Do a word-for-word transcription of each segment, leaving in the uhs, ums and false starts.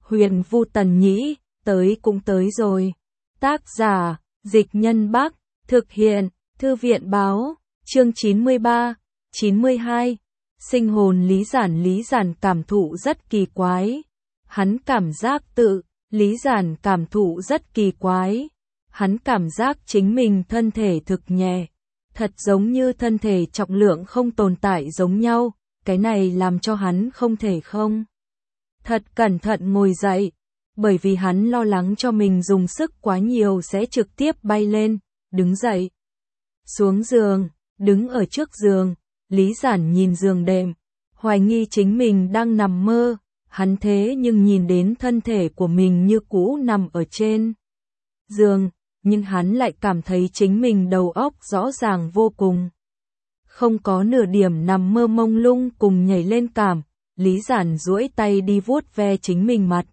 Huyền Vu Tần Nhĩ, tới cũng tới rồi. Tác giả, Dịch Nhân Bắc, thực hiện, Thư viện Báo, chương chín mươi ba, chín mươi hai. Sinh hồn Lý Giản. Lý Giản cảm thụ rất kỳ quái. Hắn cảm giác tự, Lý Giản cảm thụ rất kỳ quái. Hắn cảm giác chính mình thân thể thực nhẹ, thật giống như thân thể trọng lượng không tồn tại giống nhau, cái này làm cho hắn không thể không thật cẩn thận ngồi dậy, bởi vì hắn lo lắng cho mình dùng sức quá nhiều sẽ trực tiếp bay lên, đứng dậy. Xuống giường, đứng ở trước giường, Lý Giản nhìn giường đệm, hoài nghi chính mình đang nằm mơ, hắn thế nhưng nhìn đến thân thể của mình như cũ nằm ở trên giường, nhưng hắn lại cảm thấy chính mình đầu óc rõ ràng vô cùng. Không có nửa điểm nằm mơ mông lung cùng nhảy lên cảm, Lý Giản duỗi tay đi vuốt ve chính mình mặt.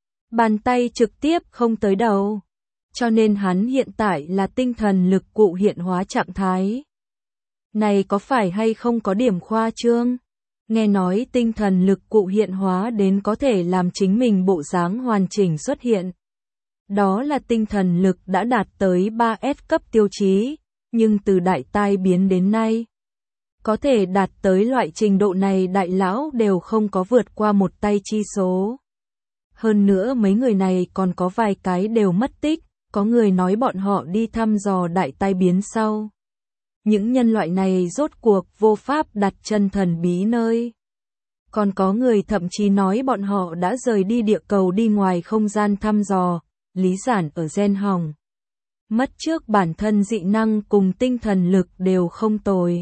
Bàn tay trực tiếp không tới đầu, cho nên hắn hiện tại là tinh thần lực cụ hiện hóa trạng thái. Này có phải hay không có điểm khoa trương? Nghe nói tinh thần lực cụ hiện hóa đến có thể làm chính mình bộ dáng hoàn chỉnh xuất hiện. Đó là tinh thần lực đã đạt tới ba S cấp tiêu chí, nhưng từ đại tai biến đến nay, có thể đạt tới loại trình độ này đại lão đều không có vượt qua một tay chi số. Hơn nữa mấy người này còn có vài cái đều mất tích, có người nói bọn họ đi thăm dò đại tai biến sau. Những nhân loại này rốt cuộc vô pháp đặt chân thần bí nơi. Còn có người thậm chí nói bọn họ đã rời đi địa cầu đi ngoài không gian thăm dò. Lý Giản ở gen hỏng mất trước bản thân dị năng cùng tinh thần lực đều không tồi.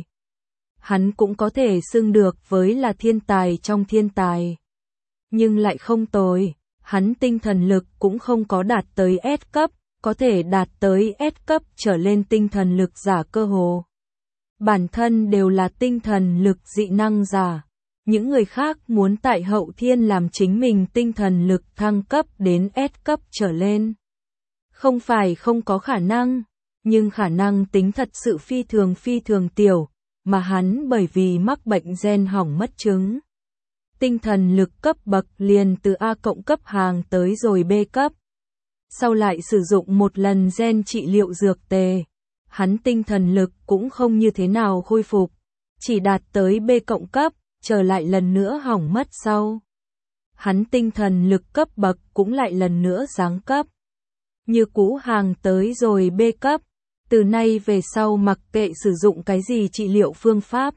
Hắn cũng có thể xưng được với là thiên tài trong thiên tài. Nhưng lại không tồi, hắn tinh thần lực cũng không có đạt tới S cấp, có thể đạt tới S cấp trở lên tinh thần lực giả cơ hồ. Bản thân đều là tinh thần lực dị năng giả. Những người khác muốn tại hậu thiên làm chính mình tinh thần lực thăng cấp đến S cấp trở lên. Không phải không có khả năng, nhưng khả năng tính thật sự phi thường phi thường tiểu, mà hắn bởi vì mắc bệnh gen hỏng mất chứng. Tinh thần lực cấp bậc liền từ A cộng cấp hàng tới rồi B cấp. Sau lại sử dụng một lần gen trị liệu dược tề, hắn tinh thần lực cũng không như thế nào khôi phục, chỉ đạt tới B cộng cấp. Trở lại lần nữa hỏng mất sau. Hắn tinh thần lực cấp bậc cũng lại lần nữa giáng cấp. Như cũ hàng tới rồi B cấp. Từ nay về sau mặc kệ sử dụng cái gì trị liệu phương pháp.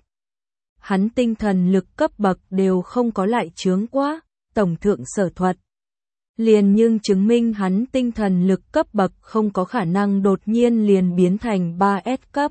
Hắn tinh thần lực cấp bậc đều không có lại chướng quá, tổng thượng sở thuật. Liền nhưng chứng minh hắn tinh thần lực cấp bậc không có khả năng đột nhiên liền biến thành ba S cấp.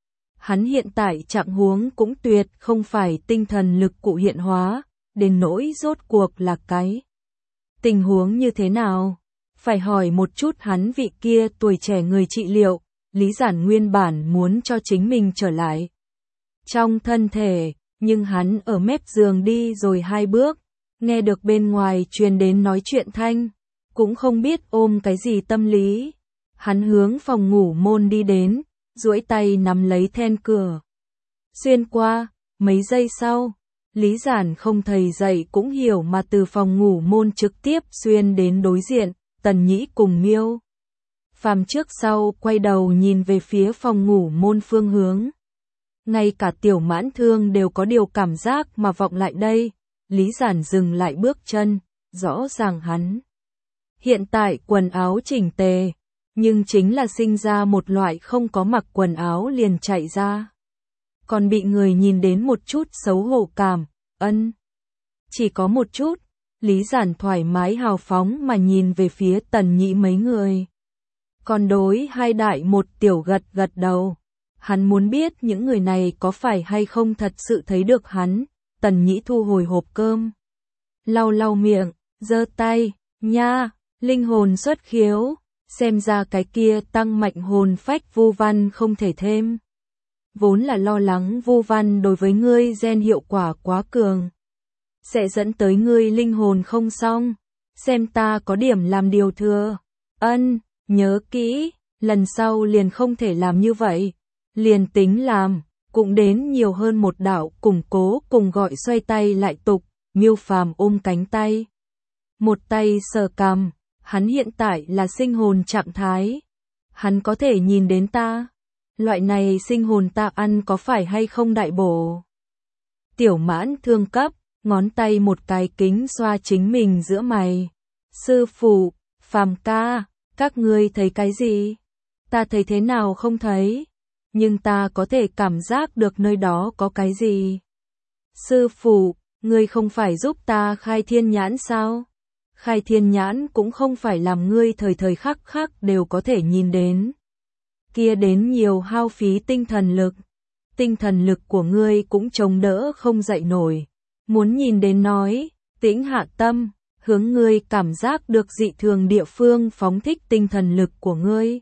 Hắn hiện tại trạng huống cũng tuyệt không phải tinh thần lực cụ hiện hóa, đến nỗi rốt cuộc là cái tình huống như thế nào. Phải hỏi một chút hắn vị kia tuổi trẻ người trị liệu, Lý Giản nguyên bản muốn cho chính mình trở lại trong thân thể, nhưng hắn ở mép giường đi rồi hai bước, nghe được bên ngoài truyền đến nói chuyện thanh, cũng không biết ôm cái gì tâm lý. Hắn hướng phòng ngủ môn đi đến, duỗi tay nắm lấy then cửa. Xuyên qua, mấy giây sau, Lý Giản không thầy dạy cũng hiểu mà từ phòng ngủ môn trực tiếp xuyên đến đối diện, Tần Nhĩ cùng Miêu Phàm trước sau quay đầu nhìn về phía phòng ngủ môn phương hướng. Ngay cả Tiểu Mãn Thương đều có điều cảm giác mà vọng lại đây, Lý Giản dừng lại bước chân, rõ ràng hắn hiện tại quần áo chỉnh tề. Nhưng chính là sinh ra một loại không có mặc quần áo liền chạy ra. Còn bị người nhìn đến một chút xấu hổ cảm, ân. Chỉ có một chút, Lý Giản thoải mái hào phóng mà nhìn về phía Tần Nhĩ mấy người. Còn đối hai đại một tiểu gật gật đầu. Hắn muốn biết những người này có phải hay không thật sự thấy được hắn. Tần Nhĩ thu hồi hộp cơm. Lau lau miệng, giơ tay, nha, linh hồn xuất khiếu. Xem ra cái kia tăng mạnh hồn phách Vu Văn không thể thêm. Vốn là lo lắng Vu Văn đối với ngươi gen hiệu quả quá cường, sẽ dẫn tới ngươi linh hồn không xong. Xem ta có điểm làm điều thừa. Ân, nhớ kỹ, lần sau liền không thể làm như vậy. Liền tính làm, cũng đến nhiều hơn một đạo củng cố cùng gọi xoay tay lại tục. Miêu Phàm ôm cánh tay một tay sờ cằm, hắn hiện tại là sinh hồn trạng thái. Hắn có thể nhìn đến ta. Loại này sinh hồn ta ăn có phải hay không đại bổ? Tiểu Mãn Thương cấp, ngón tay một cái kính xoa chính mình giữa mày. Sư phụ, Phàm ca, các ngươi thấy cái gì? Ta thấy thế nào không thấy, nhưng ta có thể cảm giác được nơi đó có cái gì. Sư phụ, ngươi không phải giúp ta khai thiên nhãn sao? Khai thiên nhãn cũng không phải làm ngươi thời thời khắc khắc đều có thể nhìn đến. Kia đến nhiều hao phí tinh thần lực. Tinh thần lực của ngươi cũng chống đỡ không dậy nổi. Muốn nhìn đến nói, tĩnh hạ tâm, hướng ngươi cảm giác được dị thường địa phương phóng thích tinh thần lực của ngươi.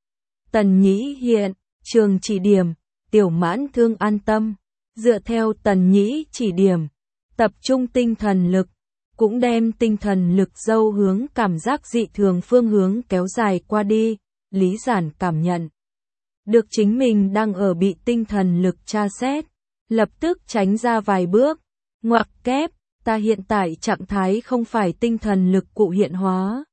Tần Nhĩ hiện, trường chỉ điểm, Tiểu Mãn Thương an tâm, dựa theo Tần Nhĩ chỉ điểm, tập trung tinh thần lực, cũng đem tinh thần lực dâu hướng cảm giác dị thường phương hướng kéo dài qua đi. Lý Giản cảm nhận được chính mình đang ở bị tinh thần lực tra xét, lập tức tránh ra vài bước, ngoặc kép, ta hiện tại trạng thái không phải tinh thần lực cụ hiện hóa.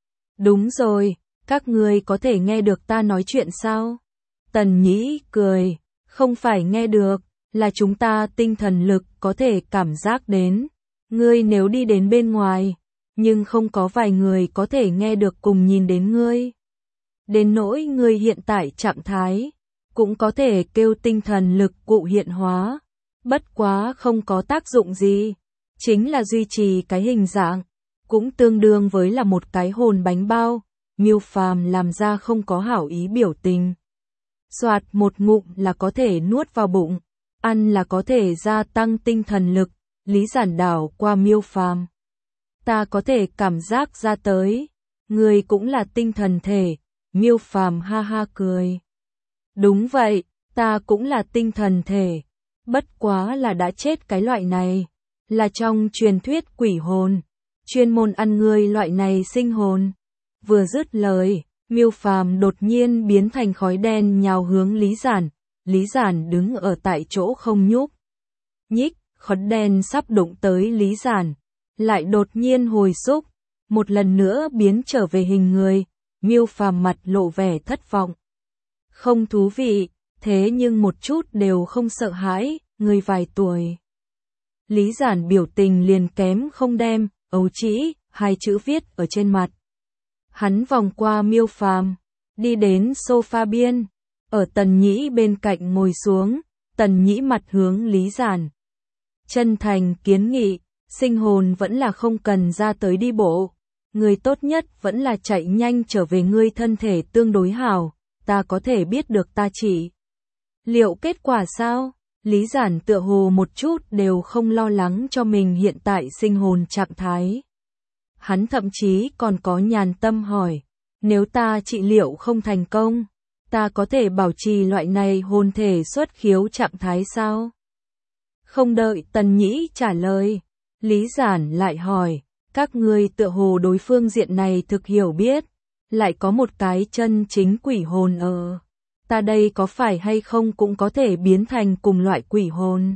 Đúng rồi, các ngươi có thể nghe được ta nói chuyện sao? Tần Nhĩ cười, không phải nghe được, là chúng ta tinh thần lực có thể cảm giác đến. Ngươi nếu đi đến bên ngoài, nhưng không có vài người có thể nghe được cùng nhìn đến ngươi. Đến nỗi ngươi hiện tại trạng thái, cũng có thể kêu tinh thần lực cụ hiện hóa, bất quá không có tác dụng gì, chính là duy trì cái hình dạng, cũng tương đương với là một cái hồn bánh bao. Miêu Phàm làm ra không có hảo ý biểu tình. Soạt một ngụm là có thể nuốt vào bụng, ăn là có thể gia tăng tinh thần lực. Lý Giản đảo qua Miêu Phàm. Ta có thể cảm giác ra tới, người cũng là tinh thần thể. Miêu Phàm ha ha cười. Đúng vậy, ta cũng là tinh thần thể, bất quá là đã chết cái loại này, là trong truyền thuyết quỷ hồn, chuyên môn ăn người loại này sinh hồn. Vừa dứt lời, Miêu Phàm đột nhiên biến thành khói đen nhào hướng Lý Giản. Lý Giản đứng ở tại chỗ không nhúc nhích, khói đen sắp đụng tới Lý Giản, lại đột nhiên hồi xúc, một lần nữa biến trở về hình người. Miêu Phàm mặt lộ vẻ thất vọng. Không thú vị, thế nhưng một chút đều không sợ hãi, người vài tuổi. Lý Giản biểu tình liền kém không đem, ấu trĩ, hai chữ viết ở trên mặt. Hắn vòng qua Miêu Phàm, đi đến sofa biên, ở Tần Nhĩ bên cạnh ngồi xuống. Tần Nhĩ mặt hướng Lý Giản, chân thành kiến nghị, sinh hồn vẫn là không cần ra tới đi bộ, người tốt nhất vẫn là chạy nhanh trở về, ngươi thân thể tương đối hảo, ta có thể biết được ta chỉ liệu kết quả sao? Lý Giản tựa hồ một chút đều không lo lắng cho mình hiện tại sinh hồn trạng thái. Hắn thậm chí còn có nhàn tâm hỏi, nếu ta trị liệu không thành công, ta có thể bảo trì loại này hồn thể xuất khiếu trạng thái sao? Không đợi Tần Nhĩ trả lời, Lý Giản lại hỏi, các ngươi tựa hồ đối phương diện này thực hiểu biết, lại có một cái chân chính quỷ hồn ở. Ta đây có phải hay không cũng có thể biến thành cùng loại quỷ hồn?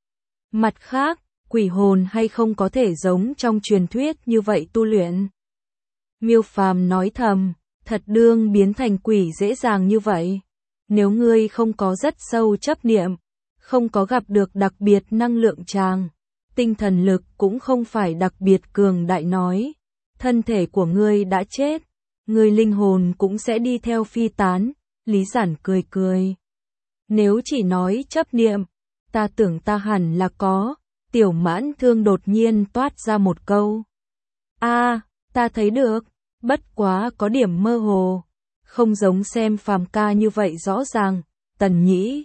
Mặt khác, quỷ hồn hay không có thể giống trong truyền thuyết như vậy tu luyện? Miêu Phàm nói thầm, thật đương biến thành quỷ dễ dàng như vậy. Nếu ngươi không có rất sâu chấp niệm, không có gặp được đặc biệt năng lượng tràng, tinh thần lực cũng không phải đặc biệt cường đại nói, thân thể của ngươi đã chết, ngươi linh hồn cũng sẽ đi theo phi tán. Lý Giản cười cười. Nếu chỉ nói chấp niệm, ta tưởng ta hẳn là có. Tiểu Mãn Thương đột nhiên toát ra một câu. A, à, ta thấy được, bất quá có điểm mơ hồ, không giống xem Phàm ca như vậy rõ ràng. Tần Nhĩ,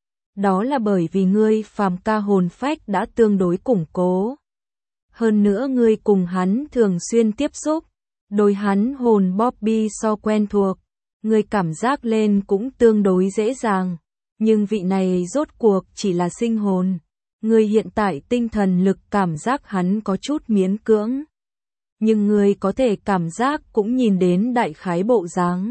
đó là bởi vì ngươi Phàm ca hồn phách đã tương đối củng cố. Hơn nữa ngươi cùng hắn thường xuyên tiếp xúc, đối hắn hồn Bobby so quen thuộc, ngươi cảm giác lên cũng tương đối dễ dàng. Nhưng vị này rốt cuộc chỉ là sinh hồn. Ngươi hiện tại tinh thần lực cảm giác hắn có chút miễn cưỡng. Nhưng ngươi có thể cảm giác cũng nhìn đến đại khái bộ dáng.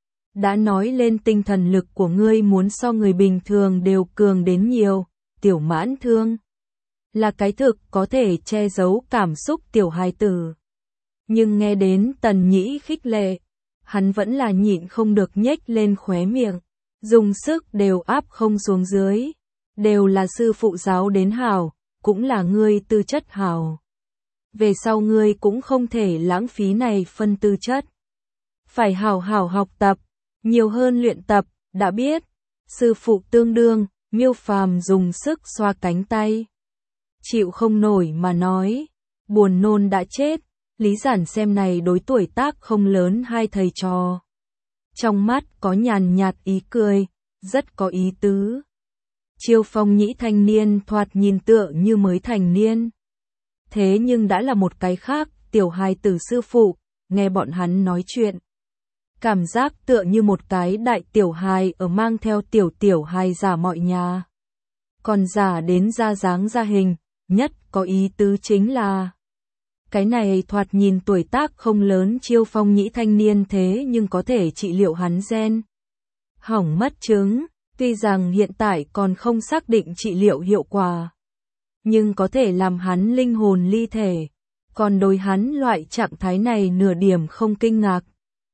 Đã nói lên tinh thần lực của ngươi muốn so người bình thường đều cường đến nhiều. Tiểu Mãn Thương là cái thực có thể che giấu cảm xúc tiểu hài tử. Nhưng nghe đến Tần Nhĩ khích lệ, hắn vẫn là nhịn không được nhếch lên khóe miệng, dùng sức đều áp không xuống dưới, đều là sư phụ giáo đến hảo, cũng là ngươi tư chất hảo. Về sau ngươi cũng không thể lãng phí này phân tư chất. Phải hảo hảo học tập, nhiều hơn luyện tập, đã biết. Sư phụ tương đương, Miêu Phàm dùng sức xoa cánh tay. Chịu không nổi mà nói, buồn nôn đã chết, Lý Giản xem này đối tuổi tác không lớn hai thầy trò. Trong mắt có nhàn nhạt ý cười, rất có ý tứ. Chiêu Phong Nhĩ thanh niên thoạt nhìn tựa như mới thành niên. Thế nhưng đã là một cái khác, tiểu hài tử sư phụ, nghe bọn hắn nói chuyện. Cảm giác tựa như một cái đại tiểu hài ở mang theo tiểu tiểu hài giả mọi nhà. Còn giả đến ra dáng ra hình, nhất có ý tứ chính là cái này thoạt nhìn tuổi tác không lớn Chiêu Phong Nhĩ thanh niên thế nhưng có thể trị liệu hắn gen hỏng mất chứng, tuy rằng hiện tại còn không xác định trị liệu hiệu quả, nhưng có thể làm hắn linh hồn ly thể, còn đối hắn loại trạng thái này nửa điểm không kinh ngạc.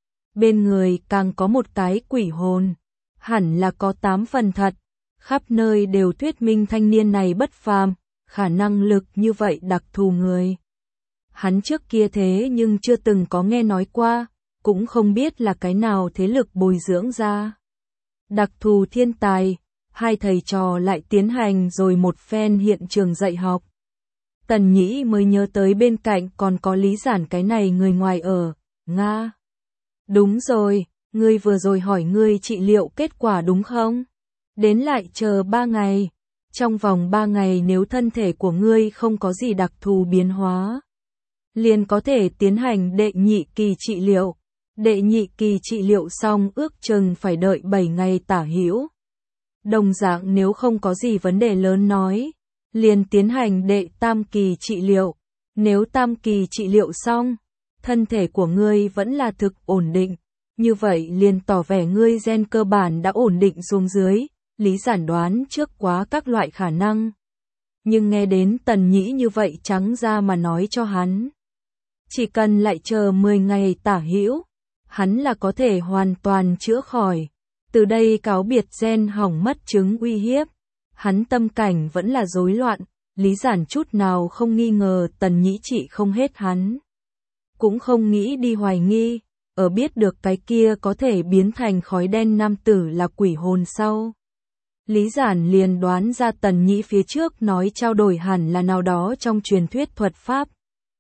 Bên người càng có một cái quỷ hồn, hẳn là có tám phần thật, khắp nơi đều thuyết minh thanh niên này bất phàm, khả năng lực như vậy đặc thù người. Hắn trước kia thế nhưng chưa từng có nghe nói qua, cũng không biết là cái nào thế lực bồi dưỡng ra. Đặc thù thiên tài, hai thầy trò lại tiến hành rồi một phen hiện trường dạy học. Tần Nhĩ mới nhớ tới bên cạnh còn có Lý Giản cái này người ngoài ở, Nga. Đúng rồi, ngươi vừa rồi hỏi ngươi trị liệu kết quả đúng không? Đến lại chờ ba ngày. Trong vòng ba ngày nếu thân thể của ngươi không có gì đặc thù biến hóa, liền có thể tiến hành đệ nhị kỳ trị liệu. Đệ nhị kỳ trị liệu xong ước chừng phải đợi bảy ngày tả hữu. Đồng dạng nếu không có gì vấn đề lớn nói, liền tiến hành đệ tam kỳ trị liệu. Nếu tam kỳ trị liệu xong, thân thể của ngươi vẫn là thực ổn định, như vậy liền tỏ vẻ ngươi gen cơ bản đã ổn định xuống dưới. Lý Giản đoán trước quá các loại khả năng, nhưng nghe đến Tần Nhĩ như vậy trắng ra mà nói cho hắn, chỉ cần lại chờ mười ngày tả hữu, hắn là có thể hoàn toàn chữa khỏi. Từ đây cáo biệt gen hỏng mất chứng uy hiếp, hắn tâm cảnh vẫn là rối loạn. Lý Giản chút nào không nghi ngờ Tần Nhĩ trị không hết hắn, cũng không nghĩ đi hoài nghi, ở biết được cái kia có thể biến thành khói đen nam tử là quỷ hồn sau. Lý Giản liền đoán ra Tần Nhĩ phía trước nói trao đổi hẳn là nào đó trong truyền thuyết thuật pháp.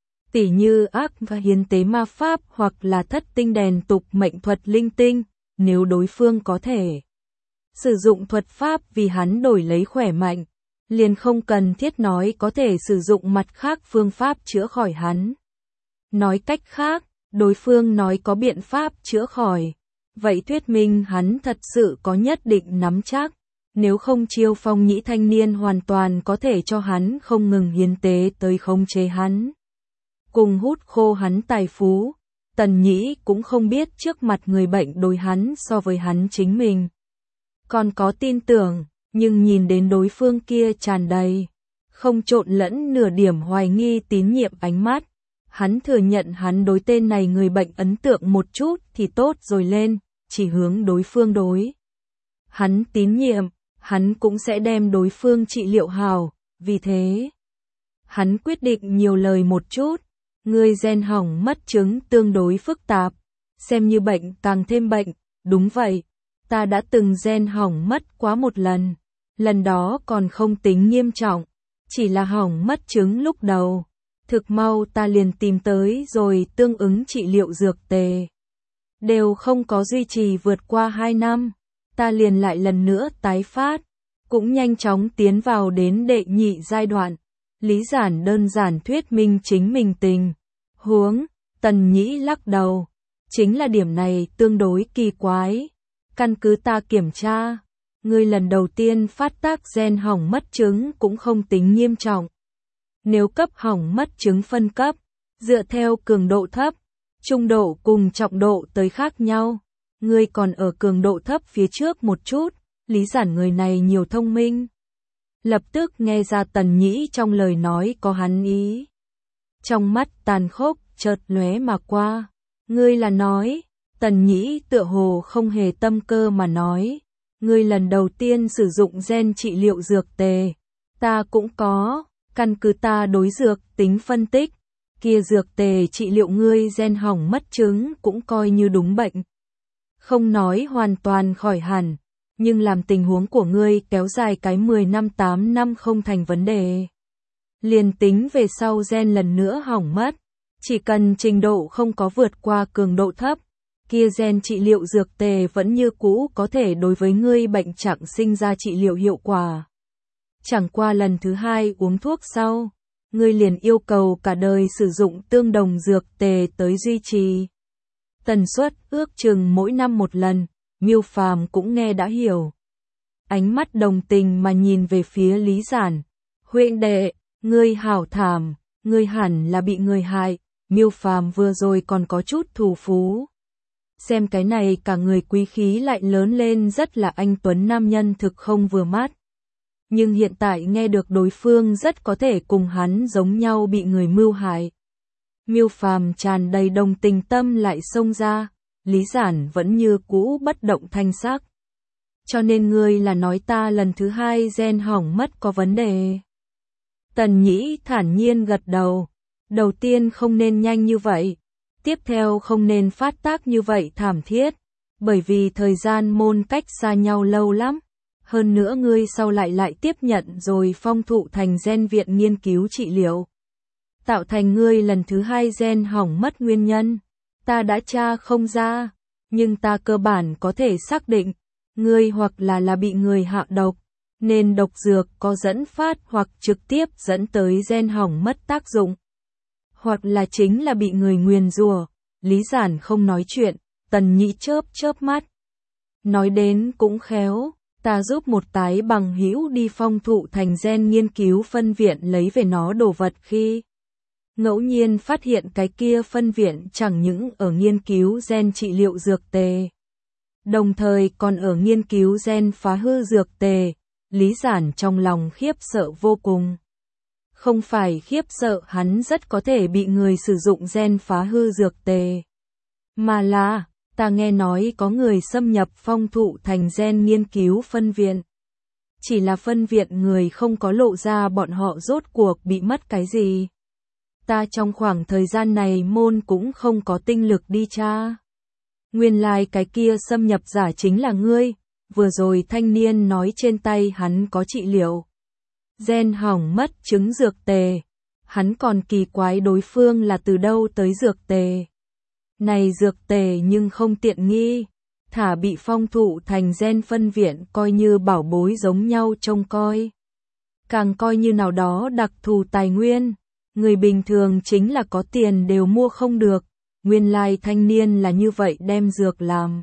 Tỉ như ác và hiến tế ma pháp hoặc là thất tinh đèn tục mệnh thuật linh tinh, nếu đối phương có thể sử dụng thuật pháp vì hắn đổi lấy khỏe mạnh, liền không cần thiết nói có thể sử dụng mặt khác phương pháp chữa khỏi hắn. Nói cách khác, đối phương nói có biện pháp chữa khỏi, vậy thuyết minh hắn thật sự có nhất định nắm chắc. Nếu không Chiêu Phong Nhĩ thanh niên hoàn toàn có thể cho hắn không ngừng hiến tế tới khống chế hắn, cùng hút khô hắn tài phú. Tần Nhĩ cũng không biết trước mặt người bệnh đối hắn so với hắn chính mình còn có tin tưởng, nhưng nhìn đến đối phương kia tràn đầy không trộn lẫn nửa điểm hoài nghi tín nhiệm ánh mắt, hắn thừa nhận hắn đối tên này người bệnh ấn tượng một chút thì tốt rồi lên, chỉ hướng đối phương đối hắn tín nhiệm, hắn cũng sẽ đem đối phương trị liệu hào. Vì thế, hắn quyết định nhiều lời một chút. Ngươi gen hỏng mất chứng tương đối phức tạp, xem như bệnh càng thêm bệnh. Đúng vậy, ta đã từng gen hỏng mất quá một lần, lần đó còn không tính nghiêm trọng, chỉ là hỏng mất chứng lúc đầu. Thực mau ta liền tìm tới rồi tương ứng trị liệu dược tề, đều không có duy trì vượt qua hai năm, ta liền lại lần nữa tái phát, cũng nhanh chóng tiến vào đến đệ nhị giai đoạn. Lý Giản đơn giản thuyết minh chính mình tình huống. Tần Nhĩ lắc đầu, chính là điểm này tương đối kỳ quái. Căn cứ ta kiểm tra, ngươi lần đầu tiên phát tác gen hỏng mất chứng cũng không tính nghiêm trọng. Nếu cấp hỏng mất chứng phân cấp, dựa theo cường độ thấp, trung độ cùng trọng độ tới khác nhau, ngươi còn ở cường độ thấp phía trước một chút. Lý Giản người này nhiều thông minh, lập tức nghe ra Tần Nhĩ trong lời nói có hắn ý. Trong mắt tàn khốc, chợt lóe mà qua. Ngươi là nói, Tần Nhĩ tựa hồ không hề tâm cơ mà nói, ngươi lần đầu tiên sử dụng gen trị liệu dược tề, ta cũng có, căn cứ ta đối dược tính phân tích, kia dược tề trị liệu ngươi gen hỏng mất trứng cũng coi như đúng bệnh. Không nói hoàn toàn khỏi hẳn, nhưng làm tình huống của ngươi kéo dài cái mười năm tám năm không thành vấn đề. Liền tính về sau gen lần nữa hỏng mất, chỉ cần trình độ không có vượt qua cường độ thấp, kia gen trị liệu dược tề vẫn như cũ có thể đối với ngươi bệnh trạng sinh ra trị liệu hiệu quả. Chẳng qua lần thứ hai uống thuốc sau, ngươi liền yêu cầu cả đời sử dụng tương đồng dược tề tới duy trì. Tần suất ước chừng mỗi năm một lần, Miêu Phàm cũng nghe đã hiểu. Ánh mắt đồng tình mà nhìn về phía Lý Giản. Huynh đệ, ngươi hảo thảm, ngươi hẳn là bị người hại. Miêu Phàm vừa rồi còn có chút thù phú. Xem cái này cả người quý khí lại lớn lên rất là anh tuấn nam nhân thực không vừa mắt. Nhưng hiện tại nghe được đối phương rất có thể cùng hắn giống nhau bị người mưu hại. Miêu Phàm tràn đầy đồng tình tâm lại xông ra, Lý Giản vẫn như cũ bất động thanh sắc. Cho nên ngươi là nói ta lần thứ hai gen hỏng mất có vấn đề. Tần Nhĩ thản nhiên gật đầu, đầu tiên không nên nhanh như vậy, tiếp theo không nên phát tác như vậy thảm thiết, bởi vì thời gian môn cách xa nhau lâu lắm. Hơn nữa ngươi sau lại lại tiếp nhận rồi phong thụ thành gen viện nghiên cứu trị liệu. Tạo thành ngươi lần thứ hai gen hỏng mất nguyên nhân. Ta đã tra không ra, nhưng ta cơ bản có thể xác định, ngươi hoặc là là bị người hạ độc, nên độc dược có dẫn phát hoặc trực tiếp dẫn tới gen hỏng mất tác dụng. Hoặc là chính là bị người nguyền rủa. Lý Giản không nói chuyện, Tần Nhĩ chớp chớp mắt. Nói đến cũng khéo. Ta giúp một tái bằng hữu đi phong thụ thành gen nghiên cứu phân viện lấy về nó đồ vật khi ngẫu nhiên phát hiện cái kia phân viện chẳng những ở nghiên cứu gen trị liệu dược tề, đồng thời còn ở nghiên cứu gen phá hư dược tề. Lý Giản trong lòng khiếp sợ vô cùng. Không phải khiếp sợ hắn rất có thể bị người sử dụng gen phá hư dược tề, mà là ta nghe nói có người xâm nhập phong thụ thành gen nghiên cứu phân viện. Chỉ là phân viện người không có lộ ra bọn họ rốt cuộc bị mất cái gì. Ta trong khoảng thời gian này môn cũng không có tinh lực đi tra. Nguyên lai cái kia xâm nhập giả chính là ngươi, vừa rồi thanh niên nói trên tay hắn có trị liệu gen hỏng mất trứng dược tề. Hắn còn kỳ quái đối phương là từ đâu tới dược tề. Này dược tề nhưng không tiện nghi, thả bị phong thụ thành gen phân viện coi như bảo bối giống nhau trông coi. Càng coi như nào đó đặc thù tài nguyên, người bình thường chính là có tiền đều mua không được. Nguyên lai thanh niên là như vậy đem dược làm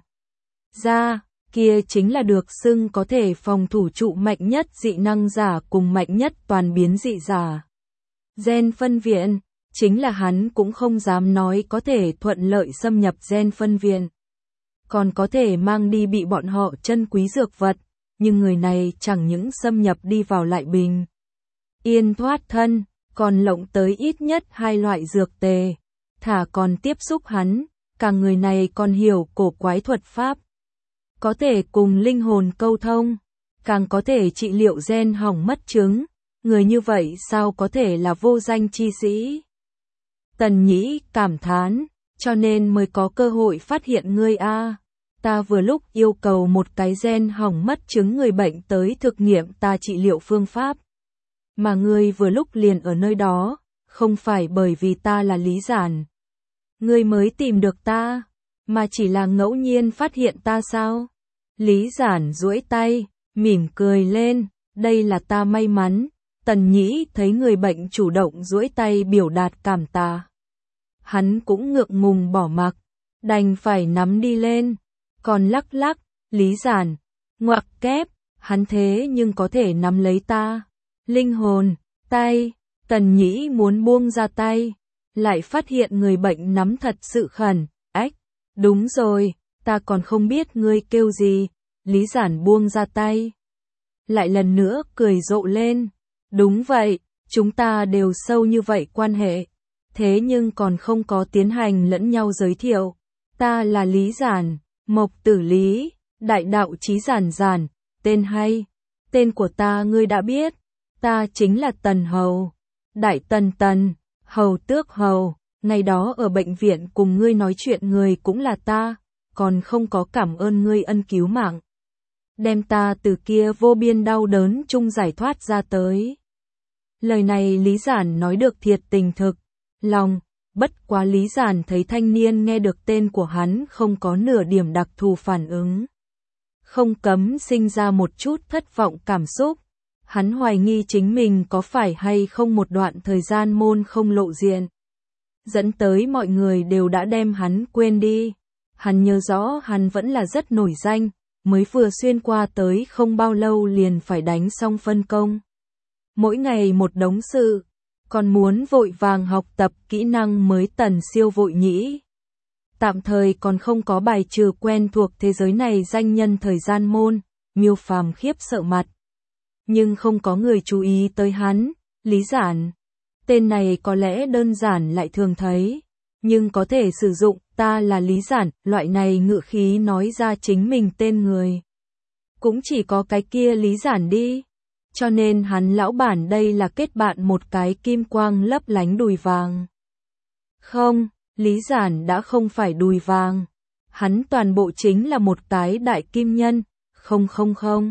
ra, kia chính là được xưng có thể phòng thủ trụ mạnh nhất dị năng giả cùng mạnh nhất toàn biến dị giả. Gen phân viện, chính là hắn cũng không dám nói có thể thuận lợi xâm nhập gen phân viện. Còn có thể mang đi bị bọn họ chân quý dược vật, nhưng người này chẳng những xâm nhập đi vào lại bình yên thoát thân, còn lộng tới ít nhất hai loại dược tề, thả còn tiếp xúc hắn, cả người này còn hiểu cổ quái thuật pháp. Có thể cùng linh hồn câu thông, càng có thể trị liệu gen hỏng mất trứng, người như vậy sao có thể là vô danh chi sĩ. Tần Nhĩ cảm thán, cho nên mới có cơ hội phát hiện ngươi a. À. Ta vừa lúc yêu cầu một cái gen hỏng mất trứng người bệnh tới thực nghiệm ta trị liệu phương pháp. Mà ngươi vừa lúc liền ở nơi đó, không phải bởi vì ta là Lý Giản. Ngươi mới tìm được ta, mà chỉ là ngẫu nhiên phát hiện ta sao? Lý Giản duỗi tay, mỉm cười lên, đây là ta may mắn. Tần Nhĩ thấy người bệnh chủ động duỗi tay biểu đạt cảm tạ. Hắn cũng ngượng ngùng bỏ mặc, đành phải nắm đi lên, còn lắc lắc, Lý Giản, ngoặc kép, hắn thế nhưng có thể nắm lấy ta. Linh hồn, tay, Tần Nhĩ muốn buông ra tay, lại phát hiện người bệnh nắm thật sự khẩn, ách, đúng rồi, ta còn không biết ngươi kêu gì. Lý Giản buông ra tay, lại lần nữa cười rộ lên. Đúng vậy, chúng ta đều sâu như vậy quan hệ. thế nhưng còn không có tiến hành lẫn nhau giới thiệu. Ta là Lý Giản, Mộc Tử Lý, đại đạo chí giản giản, tên hay. Tên của ta ngươi đã biết, ta chính là Tần Hầu, Đại Tần Tần, Hầu Tước Hầu, ngày đó ở bệnh viện cùng ngươi nói chuyện người cũng là ta, còn không có cảm ơn ngươi ân cứu mạng. Đem ta từ kia vô biên đau đớn chung giải thoát ra tới. Lời này Lý Giản nói được thiệt tình thực, lòng, bất quá Lý Giản thấy thanh niên nghe được tên của hắn không có nửa điểm đặc thù phản ứng. Không cấm sinh ra một chút thất vọng cảm xúc, hắn hoài nghi chính mình có phải hay không một đoạn thời gian môn không lộ diện. Dẫn tới mọi người đều đã đem hắn quên đi. Hắn nhớ rõ hắn vẫn là rất nổi danh, mới vừa xuyên qua tới không bao lâu liền phải đánh xong phân công. Mỗi ngày một đống sự, còn muốn vội vàng học tập kỹ năng mới Tần siêu vội nhĩ. Tạm thời còn không có bài trừ quen thuộc thế giới này danh nhân thời gian môn, Miêu Phàm khiếp sợ mặt. Nhưng không có người chú ý tới hắn, Lý Giản. Tên này có lẽ đơn giản lại thường thấy, nhưng có thể sử dụng ta là Lý Giản, loại này ngữ khí nói ra chính mình tên người. Cũng chỉ có cái kia Lý Giản đi. Cho nên hắn lão bản đây là kết bạn một cái kim quang lấp lánh đùi vàng. Không, Lý Giản đã không phải đùi vàng. Hắn toàn bộ chính là một cái đại kim nhân, không không không.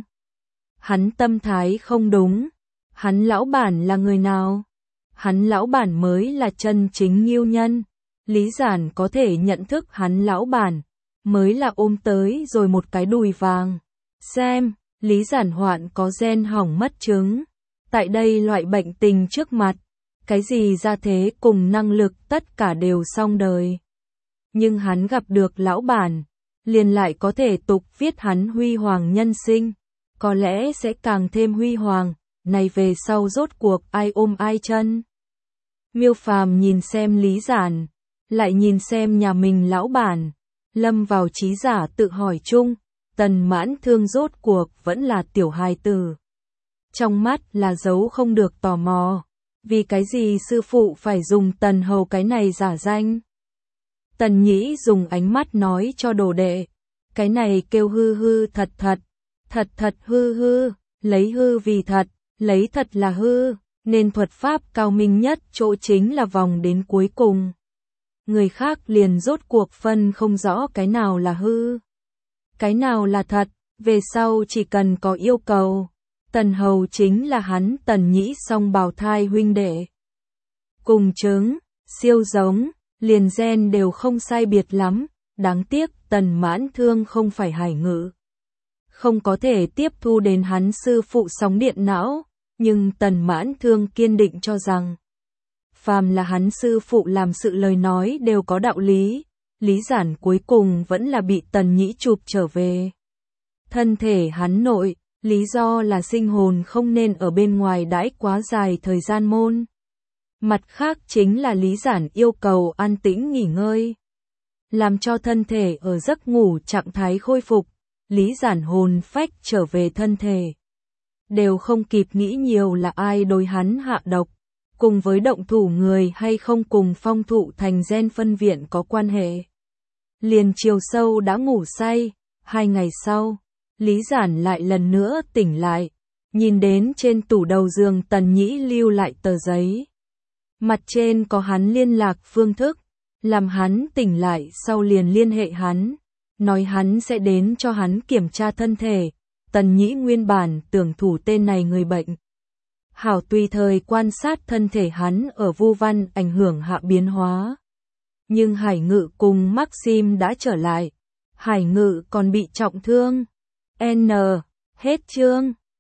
Hắn tâm thái không đúng. Hắn lão bản là người nào? Hắn lão bản mới là chân chính Ngưu nhân. Lý Giản có thể nhận thức hắn lão bản, mới là ôm tới rồi một cái đùi vàng. Xem, Lý Giản hoạn có gen hỏng mất trứng. Tại đây loại bệnh tình trước mặt, cái gì ra thế cùng năng lực tất cả đều xong đời. Nhưng hắn gặp được lão bản, liền lại có thể tục viết hắn huy hoàng nhân sinh. Có lẽ sẽ càng thêm huy hoàng, này về sau rốt cuộc ai ôm ai chân. Miêu Phàm nhìn xem Lý Giản, lại nhìn xem nhà mình lão bản, lâm vào trí giả tự hỏi chung, Tần Mãn Thương rốt cuộc vẫn là tiểu hài tử. Trong mắt là dấu không được tò mò, vì cái gì sư phụ phải dùng Tần Hầu cái này giả danh. Tần Nhĩ dùng ánh mắt nói cho đồ đệ, cái này kêu hư hư thật thật, thật thật hư hư, lấy hư vì thật, lấy thật là hư, nên thuật pháp cao minh nhất chỗ chính là vòng đến cuối cùng. Người khác liền rốt cuộc phân không rõ cái nào là hư, cái nào là thật, về sau chỉ cần có yêu cầu. Tần Hầu chính là hắn Tần Nhĩ song bào thai huynh đệ. Cùng chứng, siêu giống, liền gen đều không sai biệt lắm, đáng tiếc Tần Mãn Thương không phải hải ngữ. Không có thể tiếp thu đến hắn sư phụ sóng điện não, nhưng Tần Mãn Thương kiên định cho rằng, phàm là hắn sư phụ làm sự lời nói đều có đạo lý. Lý Giản cuối cùng vẫn là bị Tần Nhĩ chụp trở về. Thân thể hắn nội, lý do là sinh hồn không nên ở bên ngoài đãi quá dài thời gian môn. Mặt khác chính là Lý Giản yêu cầu an tĩnh nghỉ ngơi, làm cho thân thể ở giấc ngủ trạng thái khôi phục. Lý Giản hồn phách trở về thân thể, đều không kịp nghĩ nhiều là ai đối hắn hạ độc, cùng với động thủ người hay không cùng Phong Thụ Thành gen phân viện có quan hệ. Liền chiều sâu đã ngủ say, hai ngày sau, Lý Giản lại lần nữa tỉnh lại, nhìn đến trên tủ đầu giường Tần Nhĩ lưu lại tờ giấy. Mặt trên có hắn liên lạc phương thức, làm hắn tỉnh lại sau liền liên hệ hắn, nói hắn sẽ đến cho hắn kiểm tra thân thể. Tần Nhĩ nguyên bản tưởng thủ tên này người bệnh, hảo tùy thời quan sát thân thể hắn ở vu văn ảnh hưởng hạ biến hóa. Nhưng Hải Ngự cùng Maxim đã trở lại, Hải Ngự còn bị trọng thương. N. Hết chương.